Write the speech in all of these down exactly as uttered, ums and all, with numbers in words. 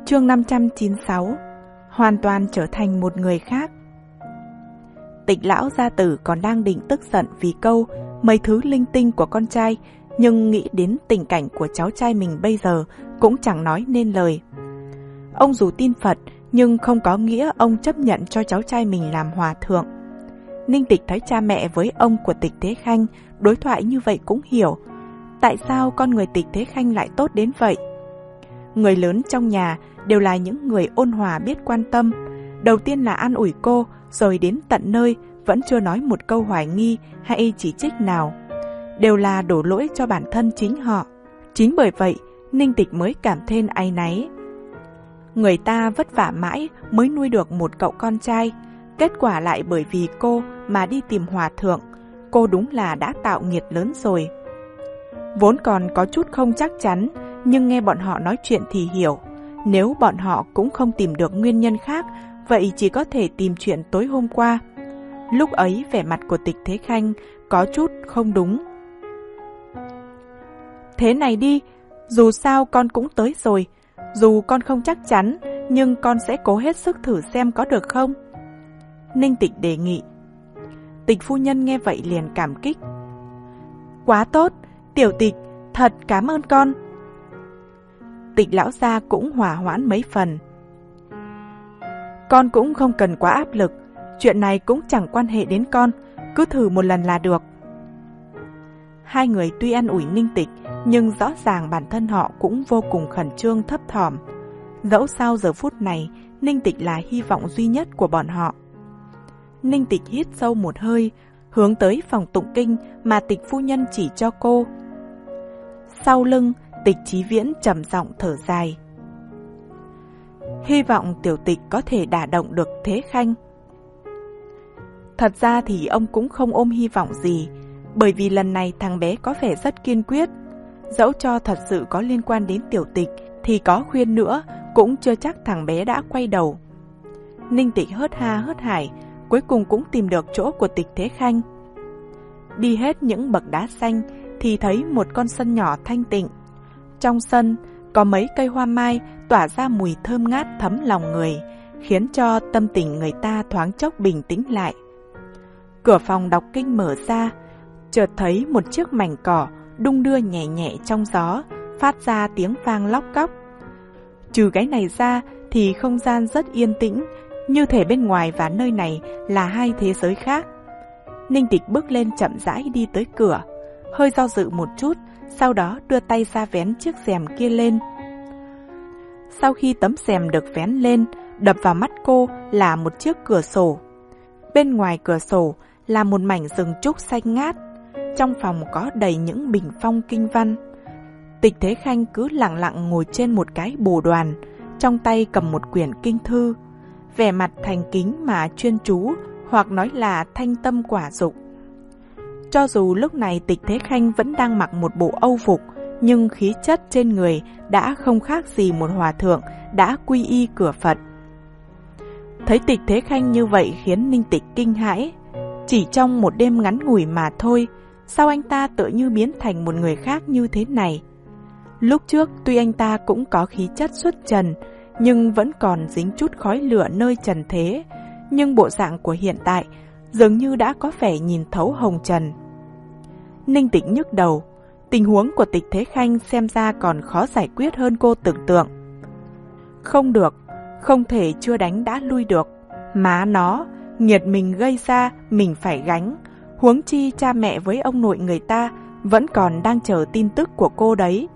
Chương năm trăm chín mươi sáu. Hoàn toàn trở thành một người khác. Tịch lão gia tử còn đang định tức giận vì câu mấy thứ linh tinh của con trai, nhưng nghĩ đến tình cảnh của cháu trai mình bây giờ cũng chẳng nói nên lời. Ông dù tin Phật nhưng không có nghĩa ông chấp nhận cho cháu trai mình làm hòa thượng. Ninh Tịch thấy cha mẹ với ông của Tịch Thế Khanh đối thoại như vậy cũng hiểu tại sao con người Tịch Thế Khanh lại tốt đến vậy. Người lớn trong nhà đều là những người ôn hòa biết quan tâm, đầu tiên là an ủi cô, rồi đến tận nơi vẫn chưa nói một câu hoài nghi hay chỉ trích nào, đều là đổ lỗi cho bản thân chính họ. Chính bởi vậy Ninh Tịch mới cảm thêm áy náy. Người ta vất vả mãi mới nuôi được một cậu con trai, kết quả lại bởi vì cô mà đi tìm hòa thượng. Cô đúng là đã tạo nghiệt lớn rồi. Vốn còn có chút không chắc chắn, nhưng nghe bọn họ nói chuyện thì hiểu. Nếu bọn họ cũng không tìm được nguyên nhân khác, vậy chỉ có thể tìm chuyện tối hôm qua. Lúc ấy vẻ mặt của Tịch Thế Khanh có chút không đúng. Thế này đi, dù sao con cũng tới rồi. Dù con không chắc chắn, nhưng con sẽ cố hết sức thử xem có được không? Ninh Tịch đề nghị. Tịch phu nhân nghe vậy liền cảm kích. Quá tốt, Tiểu Tịch, thật cảm ơn con. Tịch lão gia cũng hòa hoãn mấy phần. Con cũng không cần quá áp lực, chuyện này cũng chẳng quan hệ đến con, cứ thử một lần là được. Hai người tuy an ủi Ninh Tịch, nhưng rõ ràng bản thân họ cũng vô cùng khẩn trương thấp thỏm. Dẫu sao giờ phút này, Ninh Tịch là hy vọng duy nhất của bọn họ. Ninh Tịch hít sâu một hơi, hướng tới phòng tụng kinh mà Tịch phu nhân chỉ cho cô. Sau lưng, Tịch Chí Viễn trầm giọng thở dài. Hy vọng Tiểu Tịch có thể đả động được Thế Khanh. Thật ra thì ông cũng không ôm hy vọng gì, bởi vì lần này thằng bé có vẻ rất kiên quyết. Dẫu cho thật sự có liên quan đến Tiểu Tịch thì có khuyên nữa cũng chưa chắc thằng bé đã quay đầu. Ninh Tịch hớt ha hớt hải, cuối cùng cũng tìm được chỗ của Tịch Thế Khanh. Đi hết những bậc đá xanh thì thấy một con sân nhỏ thanh tịnh. Trong sân có mấy cây hoa mai tỏa ra mùi thơm ngát thấm lòng người, khiến cho tâm tình người ta thoáng chốc bình tĩnh lại. Cửa phòng đọc kinh mở ra, chợt thấy một chiếc mảnh cỏ đung đưa nhẹ nhẹ trong gió, phát ra tiếng vang lóc cóc. Trừ cái này ra thì không gian rất yên tĩnh, như thể bên ngoài và nơi này là hai thế giới khác. Ninh Tịch bước lên chậm rãi đi tới cửa, hơi do dự một chút, sau đó đưa tay ra vén chiếc rèm kia lên. Sau khi tấm rèm được vén lên, đập vào mắt cô là một chiếc cửa sổ. Bên ngoài cửa sổ là một mảnh rừng trúc xanh ngát. Trong phòng có đầy những bình phong kinh văn. Tịch Thế Khanh cứ lặng lặng ngồi trên một cái bồ đoàn, trong tay cầm một quyển kinh thư, vẻ mặt thành kính mà chuyên chú, hoặc nói là thanh tâm quả dục. Cho dù lúc này Tịch Thế Khanh vẫn đang mặc một bộ âu phục, nhưng khí chất trên người đã không khác gì một hòa thượng đã quy y cửa Phật. Thấy Tịch Thế Khanh như vậy khiến Ninh Tịch kinh hãi. Chỉ trong một đêm ngắn ngủi mà thôi, sao anh ta tự như biến thành một người khác như thế này? Lúc trước tuy anh ta cũng có khí chất xuất trần, nhưng vẫn còn dính chút khói lửa nơi trần thế. Nhưng bộ dạng của hiện tại dường như đã có vẻ nhìn thấu hồng trần. Ninh Tịch nhức đầu, tình huống của Tịch Thế Khanh xem ra còn khó giải quyết hơn cô tưởng tượng. Không được, không thể chưa đánh đã lui được. Má nó, nghiệt mình gây ra mình phải gánh. Huống chi cha mẹ với ông nội người ta vẫn còn đang chờ tin tức của cô đấy.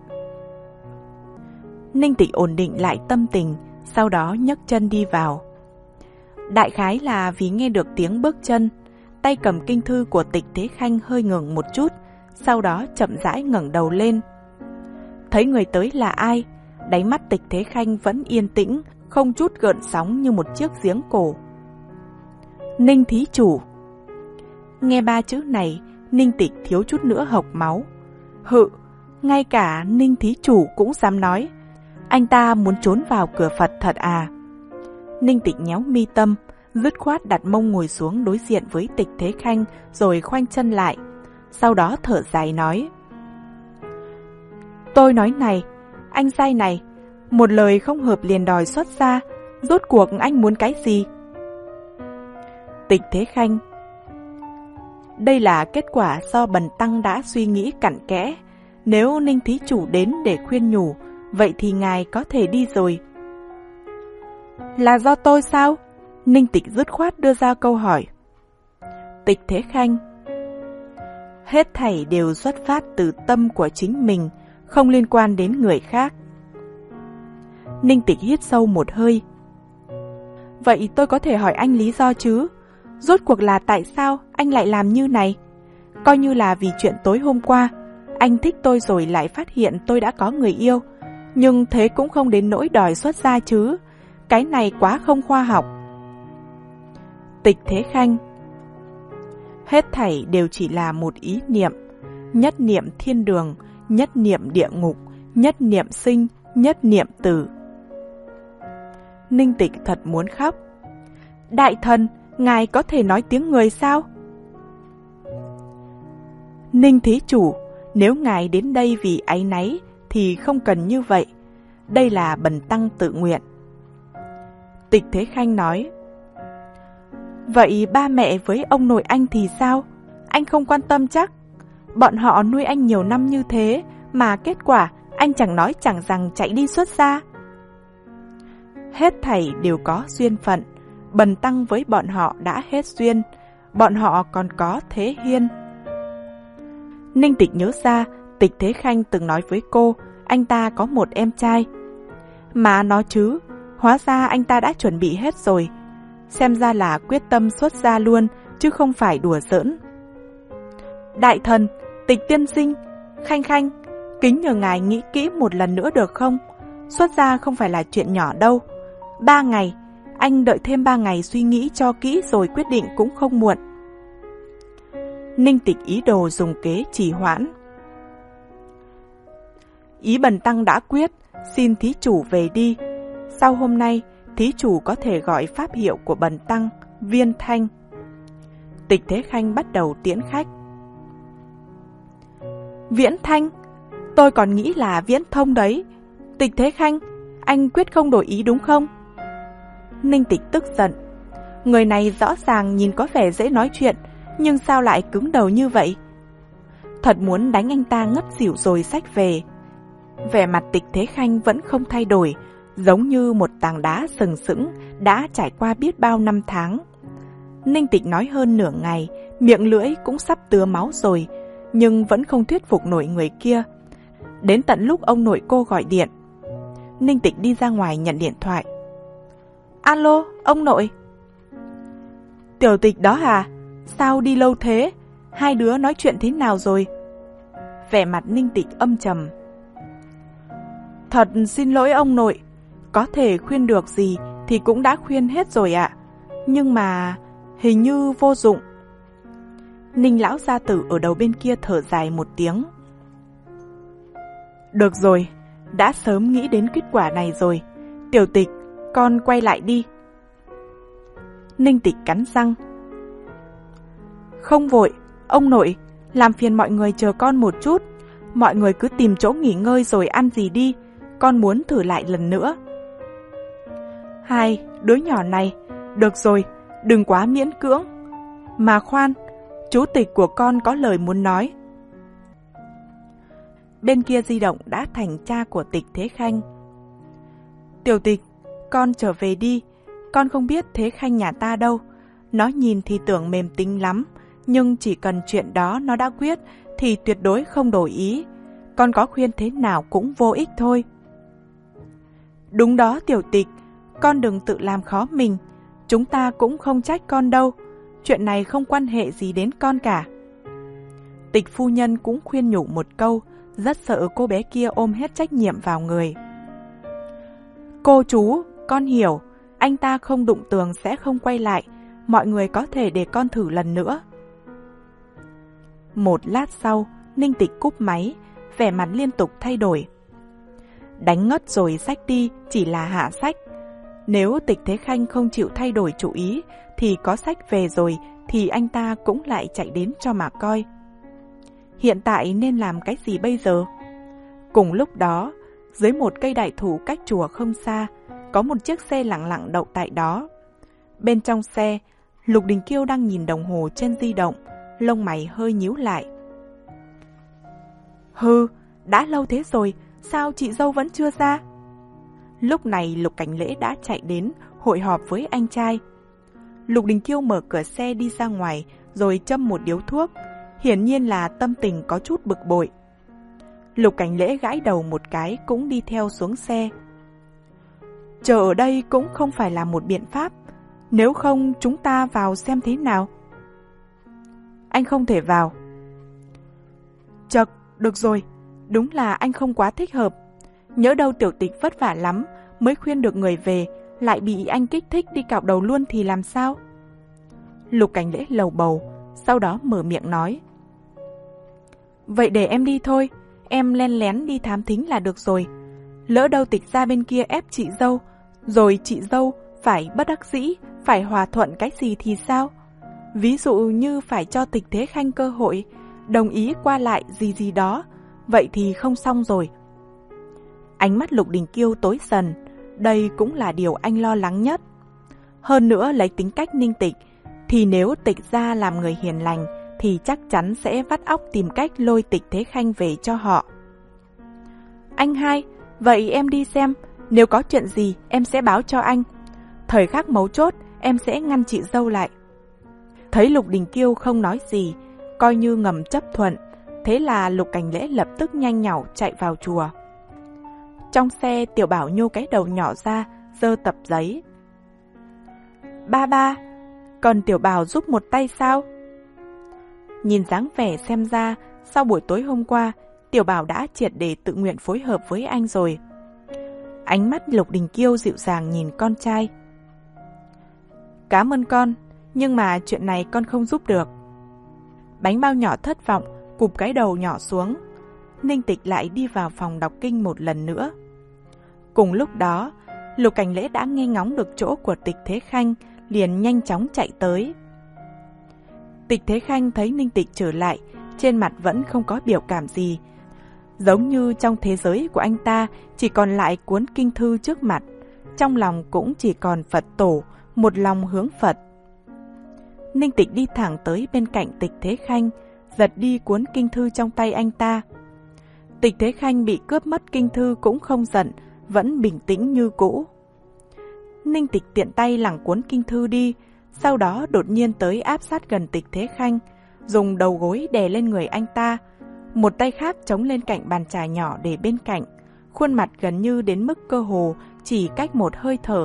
Ninh Tịch ổn định lại tâm tình, sau đó nhấc chân đi vào. Đại khái là vì nghe được tiếng bước chân, tay cầm kinh thư của Tịch Thế Khanh hơi ngừng một chút, sau đó chậm rãi ngẩng đầu lên. Thấy người tới là ai, đáy mắt Tịch Thế Khanh vẫn yên tĩnh, không chút gợn sóng như một chiếc giếng cổ. Ninh thí chủ. Nghe ba chữ này, Ninh Tịch thiếu chút nữa hộc máu. Hự, ngay cả Ninh thí chủ cũng dám nói. Anh ta muốn trốn vào cửa Phật thật à? Ninh Tịch nhéo mi tâm, dứt khoát đặt mông ngồi xuống đối diện với Tịch Thế Khanh rồi khoanh chân lại. Sau đó thở dài nói. Tôi nói này, anh giai này, Một lời không hợp liền đòi xuất gia, rốt cuộc anh muốn cái gì? Tịch Thế Khanh: Đây là kết quả do bần tăng đã suy nghĩ cặn kẽ. Nếu Ninh thí chủ đến để khuyên nhủ, vậy thì ngài có thể đi rồi. Là do tôi sao? Ninh Tịch dứt khoát đưa ra câu hỏi. Tịch Thế Khanh: Hết thảy đều xuất phát từ tâm của chính mình, không liên quan đến người khác. Ninh Tịch hít sâu một hơi. Vậy tôi có thể hỏi anh lý do chứ? Rốt cuộc là tại sao anh lại làm như này? Coi như là vì chuyện tối hôm qua, anh thích tôi rồi lại phát hiện tôi đã có người yêu. Nhưng thế cũng không đến nỗi đòi xuất gia chứ. Cái này quá không khoa học. Tịch Thế Khanh: Hết thảy đều chỉ là một ý niệm. Nhất niệm thiên đường, nhất niệm địa ngục, nhất niệm sinh, nhất niệm tử. Ninh Tịch thật muốn khóc. Đại thần, ngài có thể nói tiếng người sao? Ninh thí chủ, nếu ngài đến đây vì áy náy thì không cần như vậy. Đây là bần tăng tự nguyện. Tịch Thế Khanh nói. Vậy ba mẹ với ông nội anh thì sao? Anh không quan tâm chắc? Bọn họ nuôi anh nhiều năm như thế mà kết quả anh chẳng nói chẳng rằng chạy đi xuất gia. Hết thảy đều có duyên phận. Bần tăng với bọn họ đã hết duyên. Bọn họ còn có Thế Hiên. Ninh Tịch nhớ ra Tịch Thế Khanh từng nói với cô anh ta có một em trai. Mà nó chứ, hóa ra anh ta đã chuẩn bị hết rồi. Xem ra là quyết tâm xuất gia luôn, chứ không phải đùa giỡn. Đại thần, Tịch tiên sinh, Khanh Khanh, kính nhờ ngài nghĩ kỹ một lần nữa được không? Xuất gia không phải là chuyện nhỏ đâu. Ba ngày, anh đợi thêm ba ngày suy nghĩ cho kỹ rồi quyết định cũng không muộn. Ninh Tịch ý đồ dùng kế trì hoãn. Ý bần tăng đã quyết, xin thí chủ về đi. Sau hôm nay, thí chủ có thể gọi pháp hiệu của bần tăng, Viên Thanh. Tịch Thế Khanh bắt đầu tiễn khách. Viễn Thanh? Tôi còn nghĩ là Viễn Thông đấy. Tịch Thế Khanh, anh quyết không đổi ý đúng không? Ninh Tịch tức giận. Người này rõ ràng nhìn có vẻ dễ nói chuyện, nhưng sao lại cứng đầu như vậy? Thật muốn đánh anh ta ngất xỉu rồi xách về. Vẻ mặt Tịch Thế Khanh vẫn không thay đổi, giống như một tảng đá sừng sững đã trải qua biết bao năm tháng. Ninh Tịch nói hơn nửa ngày, miệng lưỡi cũng sắp tứa máu rồi, nhưng vẫn không thuyết phục nổi người kia. Đến tận lúc ông nội cô gọi điện, Ninh Tịch đi ra ngoài nhận điện thoại. Alo, ông nội. Tiểu Tịch đó à? Sao đi lâu thế? Hai đứa nói chuyện thế nào rồi? Vẻ mặt Ninh Tịch âm trầm. Thật xin lỗi ông nội, có thể khuyên được gì thì cũng đã khuyên hết rồi ạ. Nhưng mà hình như vô dụng. Ninh lão gia tử ở đầu bên kia thở dài một tiếng. Được rồi, đã sớm nghĩ đến kết quả này rồi. Tiểu Tịch, con quay lại đi. Ninh Tịch cắn răng. Không vội, ông nội, làm phiền mọi người chờ con một chút. Mọi người cứ tìm chỗ nghỉ ngơi rồi ăn gì đi. Con muốn thử lại lần nữa. Hai, đứa nhỏ này, được rồi, đừng quá miễn cưỡng. Mà khoan, chú Tịch của con có lời muốn nói. Bên kia di động đã thành cha của Tịch Thế Khanh. Tiểu Tịch, con trở về đi. Con không biết Thế Khanh nhà ta đâu. Nó nhìn thì tưởng mềm tính lắm, nhưng chỉ cần chuyện đó nó đã quyết thì tuyệt đối không đổi ý. Con có khuyên thế nào cũng vô ích thôi. Đúng đó Tiểu Tịch, con đừng tự làm khó mình. Chúng ta cũng không trách con đâu. Chuyện này không quan hệ gì đến con cả. Tịch phu nhân cũng khuyên nhủ một câu, rất sợ cô bé kia ôm hết trách nhiệm vào người. Cô chú, con hiểu, anh ta không đụng tường sẽ không quay lại. Mọi người có thể để con thử lần nữa. Một lát sau, Ninh Tịch cúp máy, vẻ mặt liên tục thay đổi. Đánh ngất rồi xách đi chỉ là hạ sách. Nếu Tịch Thế Khanh không chịu thay đổi chủ ý thì có sách về rồi thì anh ta cũng lại chạy đến cho mà coi. Hiện tại nên làm cái gì bây giờ? Cùng lúc đó, dưới một cây đại thụ cách chùa không xa, có một chiếc xe lặng lặng đậu tại đó. Bên trong xe, Lục Đình Kiêu đang nhìn đồng hồ trên di động, lông mày hơi nhíu lại. Hừ, đã lâu thế rồi, sao chị dâu vẫn chưa ra? Lúc này Lục Cảnh Lễ đã chạy đến hội họp với anh trai. Lục Đình Kiêu mở cửa xe đi ra ngoài rồi châm một điếu thuốc, hiển nhiên là tâm tình có chút bực bội. Lục Cảnh Lễ gãi đầu một cái cũng đi theo xuống xe. Chờ ở đây cũng không phải là một biện pháp, nếu không chúng ta vào xem thế nào. Anh không thể vào. Chật, được rồi, đúng là anh không quá thích hợp. Nhỡ đâu Tiểu Tịch vất vả lắm mới khuyên được người về, lại bị anh kích thích đi cạo đầu luôn thì làm sao? Lục Cảnh Lễ lầu bầu, sau đó mở miệng nói. Vậy để em đi thôi, em len lén đi thám thính là được rồi. Lỡ đâu Tịch ra bên kia ép chị dâu, rồi chị dâu phải bất đắc dĩ, phải hòa thuận cái gì thì sao? Ví dụ như phải cho Tịch Thế Khanh cơ hội, đồng ý qua lại gì gì đó, vậy thì không xong rồi. Ánh mắt Lục Đình Kiêu tối dần, đây cũng là điều anh lo lắng nhất. Hơn nữa lấy tính cách Ninh Tịch, thì nếu Tịch ra làm người hiền lành, thì chắc chắn sẽ vắt óc tìm cách lôi Tịch Thế Khanh về cho họ. Anh hai, vậy em đi xem, nếu có chuyện gì em sẽ báo cho anh. Thời khắc mấu chốt, em sẽ ngăn chị dâu lại. Thấy Lục Đình Kiêu không nói gì, coi như ngầm chấp thuận, thế là Lục Cảnh Lễ lập tức nhanh nhảu chạy vào chùa. Trong xe, Tiểu Bảo nhô cái đầu nhỏ ra, giơ tập giấy. Ba ba, còn Tiểu Bảo giúp một tay sao? Nhìn dáng vẻ xem ra, sau buổi tối hôm qua, Tiểu Bảo đã triệt để tự nguyện phối hợp với anh rồi. Ánh mắt Lục Đình Kiêu dịu dàng nhìn con trai. Cảm ơn con, nhưng mà chuyện này con không giúp được. Bánh bao nhỏ thất vọng, cụp cái đầu nhỏ xuống. Ninh Tịch lại đi vào phòng đọc kinh một lần nữa. Cùng lúc đó, Lục Cảnh Lễ đã nghe ngóng được chỗ của Tịch Thế Khanh, liền nhanh chóng chạy tới. Tịch Thế Khanh thấy Ninh Tịch trở lại, trên mặt vẫn không có biểu cảm gì. Giống như trong thế giới của anh ta chỉ còn lại cuốn kinh thư trước mặt, trong lòng cũng chỉ còn Phật tổ, một lòng hướng Phật. Ninh Tịch đi thẳng tới bên cạnh Tịch Thế Khanh, giật đi cuốn kinh thư trong tay anh ta. Tịch Thế Khanh bị cướp mất kinh thư cũng không giận, vẫn bình tĩnh như cũ. Ninh Tịch tiện tay lẳng cuốn kinh thư đi, sau đó đột nhiên tới áp sát gần Tịch Thế Khanh, dùng đầu gối đè lên người anh ta, một tay khác chống lên cạnh bàn trà nhỏ để bên cạnh, khuôn mặt gần như đến mức cơ hồ chỉ cách một hơi thở.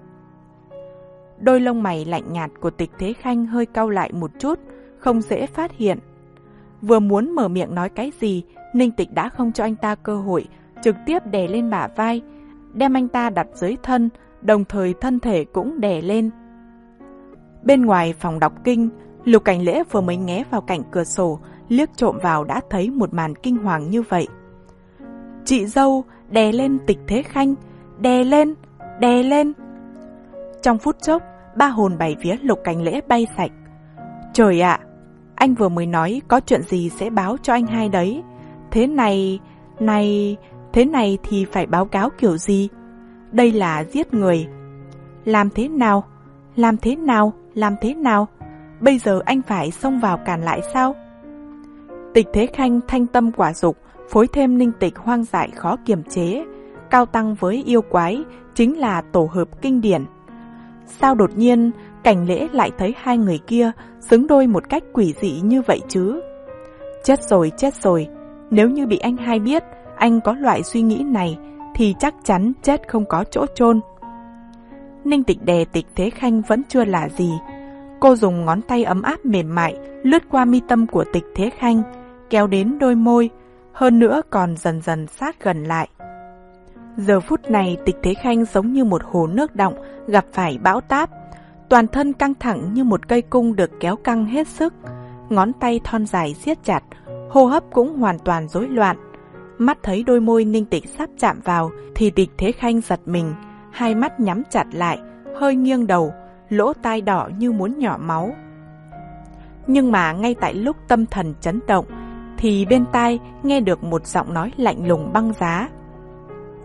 Đôi lông mày lạnh nhạt của Tịch Thế Khanh hơi cau lại một chút, không dễ phát hiện. Vừa muốn mở miệng nói cái gì, Ninh Tịch đã không cho anh ta cơ hội, trực tiếp đè lên bả vai, đem anh ta đặt dưới thân, đồng thời thân thể cũng đè lên. Bên ngoài phòng đọc kinh, Lục Cảnh Lễ vừa mới nghé vào cạnh cửa sổ, liếc trộm vào đã thấy một màn kinh hoàng như vậy. Chị dâu đè lên Tịch Thế Khanh, đè lên, đè lên. Trong phút chốc, ba hồn bảy vía Lục Cảnh Lễ bay sạch. Trời ạ, anh vừa mới nói có chuyện gì sẽ báo cho anh hai đấy. Thế này, này, thế này thì phải báo cáo kiểu gì? Đây là giết người. Làm thế nào? Làm thế nào? Làm thế nào? Bây giờ anh phải xông vào cản lại sao? Tịch Thế Khanh thanh tâm quả dục, phối thêm Ninh Tịch hoang dại khó kiềm chế, cao tăng với yêu quái, chính là tổ hợp kinh điển. Sao đột nhiên Cảnh Lễ lại thấy hai người kia xứng đôi một cách quỷ dị như vậy chứ? Chết rồi, chết rồi. Nếu như bị anh hai biết anh có loại suy nghĩ này thì chắc chắn chết không có chỗ chôn. Ninh Tịch đè Tịch Thế Khanh vẫn chưa là gì. Cô dùng ngón tay ấm áp mềm mại lướt qua mi tâm của Tịch Thế Khanh, kéo đến đôi môi, hơn nữa còn dần dần sát gần lại. Giờ phút này Tịch Thế Khanh giống như một hồ nước động gặp phải bão táp, toàn thân căng thẳng như một cây cung được kéo căng hết sức, ngón tay thon dài siết chặt, hô hấp cũng hoàn toàn rối loạn. Mắt thấy đôi môi Ninh Tịch sắp chạm vào thì Tịch Thế Khanh giật mình, hai mắt nhắm chặt lại, hơi nghiêng đầu, lỗ tai đỏ như muốn nhỏ máu. Nhưng mà ngay tại lúc tâm thần chấn động thì bên tai nghe được một giọng nói lạnh lùng băng giá.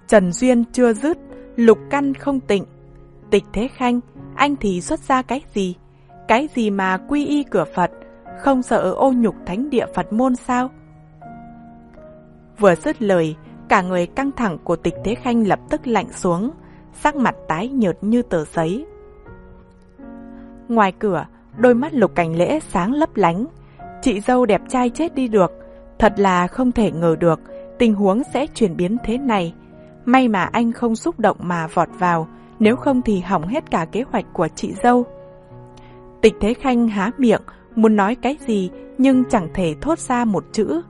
Trần duyên chưa dứt, lục căn không tịnh. Tịch Thế Khanh, anh thì xuất ra cái gì? Cái gì mà quy y cửa Phật, không sợ ô nhục thánh địa Phật môn sao? Vừa dứt lời, cả người căng thẳng của Tịch Thế Khanh lập tức lạnh xuống, sắc mặt tái nhợt như tờ giấy. Ngoài cửa, đôi mắt Lục Cảnh Lễ sáng lấp lánh. Chị dâu đẹp trai chết đi được, thật là không thể ngờ được tình huống sẽ chuyển biến thế này. May mà anh không xúc động mà vọt vào, nếu không thì hỏng hết cả kế hoạch của chị dâu. Tịch Thế Khanh há miệng, muốn nói cái gì nhưng chẳng thể thốt ra một chữ.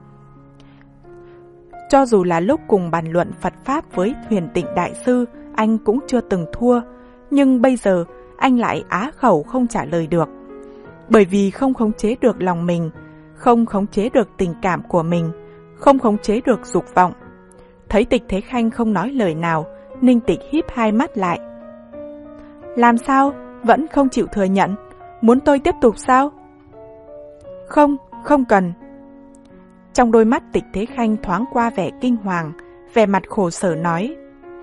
Cho dù là lúc cùng bàn luận Phật Pháp với Huyền Tịnh Đại Sư, anh cũng chưa từng thua, nhưng bây giờ anh lại á khẩu không trả lời được. Bởi vì không khống chế được lòng mình, không khống chế được tình cảm của mình, không khống chế được dục vọng. Thấy Tịch Thế Khanh không nói lời nào, Ninh Tịch híp hai mắt lại. Làm sao? Vẫn không chịu thừa nhận? Muốn tôi tiếp tục sao? Không, không cần. Trong đôi mắt Tịch Thế Khanh thoáng qua vẻ kinh hoàng, vẻ mặt khổ sở nói.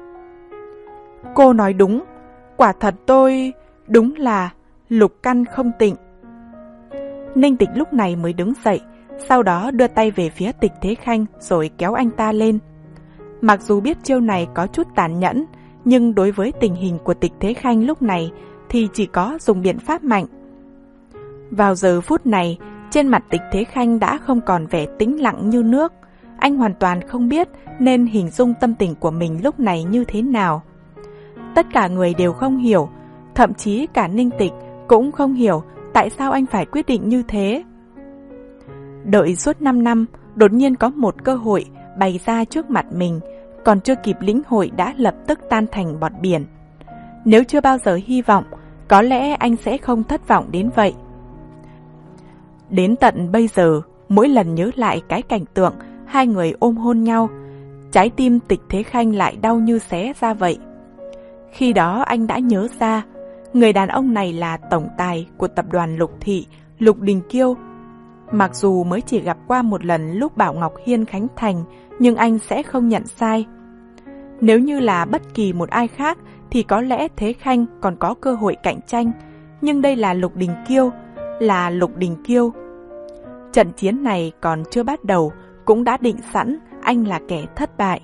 Cô nói đúng, quả thật tôi, đúng là lục căn không tịnh. Ninh Tịch lúc này mới đứng dậy, sau đó đưa tay về phía Tịch Thế Khanh rồi kéo anh ta lên. Mặc dù biết chiêu này có chút tàn nhẫn, nhưng đối với tình hình của Tịch Thế Khanh lúc này thì chỉ có dùng biện pháp mạnh. Vào giờ phút này, trên mặt Tịch Thế Khanh đã không còn vẻ tĩnh lặng như nước. Anh hoàn toàn không biết nên hình dung tâm tình của mình lúc này như thế nào. Tất cả người đều không hiểu, thậm chí cả Ninh Tịch cũng không hiểu tại sao anh phải quyết định như thế. Đợi suốt năm năm, đột nhiên có một cơ hội bày ra trước mặt mình, còn chưa kịp lĩnh hội đã lập tức tan thành bọt biển. Nếu chưa bao giờ hy vọng, có lẽ anh sẽ không thất vọng đến vậy. Đến tận bây giờ, mỗi lần nhớ lại cái cảnh tượng hai người ôm hôn nhau, trái tim Tịch Thế Khanh lại đau như xé ra vậy. Khi đó anh đã nhớ ra, người đàn ông này là tổng tài của tập đoàn Lục Thị, Lục Đình Kiêu. Mặc dù mới chỉ gặp qua một lần lúc Bảo Ngọc Hiên khánh thành, nhưng anh sẽ không nhận sai. Nếu như là bất kỳ một ai khác thì có lẽ Thế Khanh còn có cơ hội cạnh tranh, nhưng đây là Lục Đình Kiêu, là Lục Đình Kiêu. Trận chiến này còn chưa bắt đầu, cũng đã định sẵn anh là kẻ thất bại.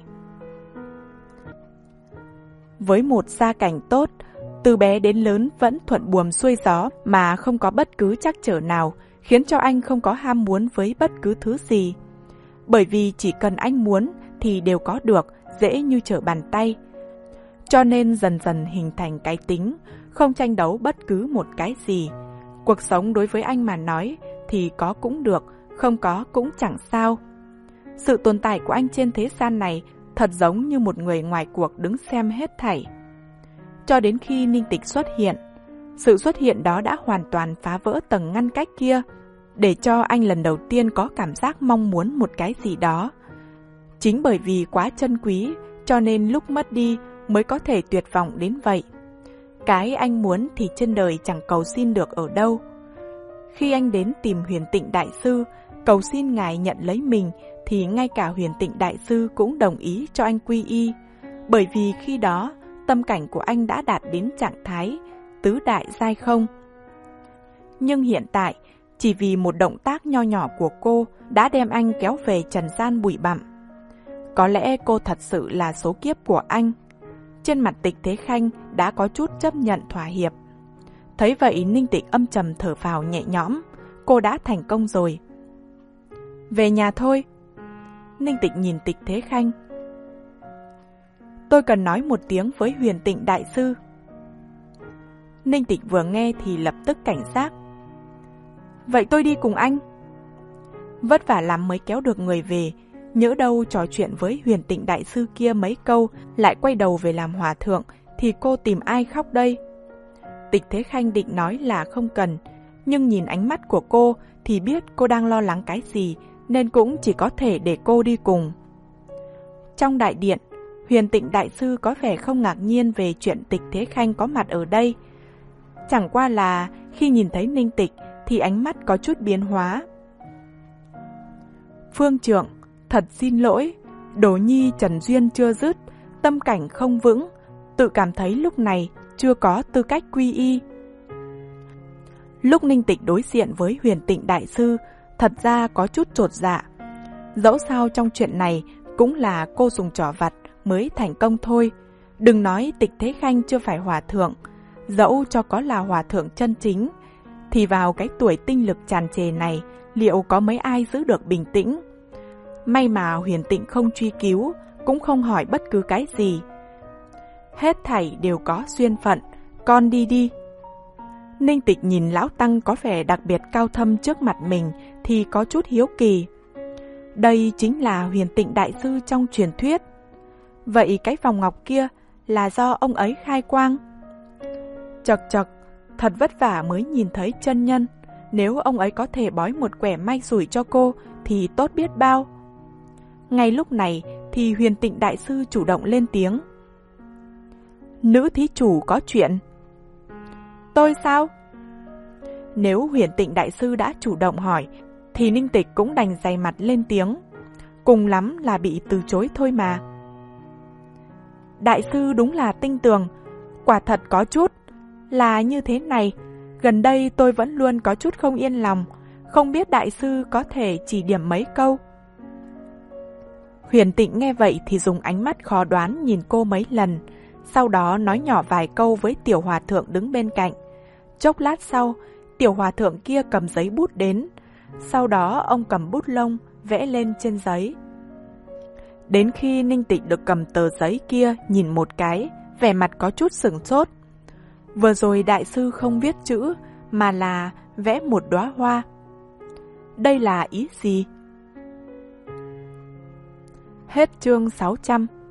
Với một gia cảnh tốt, từ bé đến lớn vẫn thuận buồm xuôi gió mà không có bất cứ trắc trở nào, khiến cho anh không có ham muốn với bất cứ thứ gì. Bởi vì chỉ cần anh muốn thì đều có được, dễ như trở bàn tay. Cho nên dần dần hình thành cái tính, không tranh đấu bất cứ một cái gì. Cuộc sống đối với anh mà nói thì có cũng được, không có cũng chẳng sao. Sự tồn tại của anh trên thế gian này thật giống như một người ngoài cuộc đứng xem hết thảy. Cho đến khi Ninh Tịch xuất hiện, sự xuất hiện đó đã hoàn toàn phá vỡ tầng ngăn cách kia, để cho anh lần đầu tiên có cảm giác mong muốn một cái gì đó. Chính bởi vì quá trân quý, cho nên lúc mất đi mới có thể tuyệt vọng đến vậy. Cái anh muốn thì trên đời chẳng cầu xin được ở đâu. Khi anh đến tìm Huyền Tịnh Đại Sư, cầu xin ngài nhận lấy mình, thì ngay cả Huyền Tịnh Đại Sư cũng đồng ý cho anh quy y. Bởi vì khi đó, tâm cảnh của anh đã đạt đến trạng thái tứ đại giai không. Nhưng hiện tại, chỉ vì một động tác nho nhỏ của cô đã đem anh kéo về trần gian bụi bặm. Có lẽ cô thật sự là số kiếp của anh. Trên mặt Tịch Thế Khanh đã có chút chấp nhận thỏa hiệp. Thấy vậy Ninh Tịch âm trầm thở phào nhẹ nhõm, cô đã thành công rồi. Về nhà thôi. Ninh Tịch nhìn Tịch Thế Khanh. Tôi cần nói một tiếng với Huyền Tịnh Đại Sư. Ninh Tịch vừa nghe thì lập tức cảnh giác. Vậy tôi đi cùng anh. Vất vả lắm mới kéo được người về, nhỡ đâu trò chuyện với Huyền Tịnh Đại Sư kia mấy câu lại quay đầu về làm hòa thượng thì cô tìm ai khóc đây? Tịch Thế Khanh định nói là không cần, nhưng nhìn ánh mắt của cô thì biết cô đang lo lắng cái gì, nên cũng chỉ có thể để cô đi cùng. Trong đại điện, Huyền Tịnh Đại Sư có vẻ không ngạc nhiên về chuyện Tịch Thế Khanh có mặt ở đây. Chẳng qua là khi nhìn thấy Ninh Tịch thì ánh mắt có chút biến hóa. Phương Trượng, thật xin lỗi, Đồ Nhi trần duyên chưa dứt, tâm cảnh không vững, tự cảm thấy lúc này chưa có tư cách quy y. Lúc Ninh Tịch đối diện với Huyền Tịnh Đại Sư, thật ra có chút chột dạ. Dẫu sao trong chuyện này cũng là cô dùng trò vặt mới thành công thôi. Đừng nói Tịch Thế Khanh chưa phải hòa thượng, dẫu cho có là hòa thượng chân chính, thì vào cái tuổi tinh lực tràn trề này, liệu có mấy ai giữ được bình tĩnh? May mà Huyền Tịnh không truy cứu, cũng không hỏi bất cứ cái gì. Hết thảy đều có duyên phận, con đi đi. Ninh Tịch nhìn lão tăng có vẻ đặc biệt cao thâm trước mặt mình thì có chút hiếu kỳ. Đây chính là Huyền Tịnh Đại Sư trong truyền thuyết. Vậy cái vòng ngọc kia là do ông ấy khai quang? Chật chật, thật vất vả mới nhìn thấy chân nhân. Nếu ông ấy có thể bói một quẻ may rủi cho cô thì tốt biết bao. Ngay lúc này thì Huyền Tịnh Đại Sư chủ động lên tiếng. Nữ thí chủ có chuyện. Tôi sao? Nếu Huyền Tịnh Đại Sư đã chủ động hỏi thì Ninh Tịch cũng đành dày mặt lên tiếng. Cùng lắm là bị từ chối thôi mà. Đại sư đúng là tinh tường, quả thật có chút. Là như thế này, gần đây tôi vẫn luôn có chút không yên lòng, không biết đại sư có thể chỉ điểm mấy câu. Huyền Tịnh nghe vậy thì dùng ánh mắt khó đoán nhìn cô mấy lần, sau đó nói nhỏ vài câu với tiểu hòa thượng đứng bên cạnh. Chốc lát sau, tiểu hòa thượng kia cầm giấy bút đến, sau đó ông cầm bút lông vẽ lên trên giấy. Đến khi Ninh Tịch được cầm tờ giấy kia nhìn một cái, vẻ mặt có chút sửng sốt. Vừa rồi đại sư không viết chữ mà là vẽ một đóa hoa. Đây là ý gì? Hết chương sáu trăm.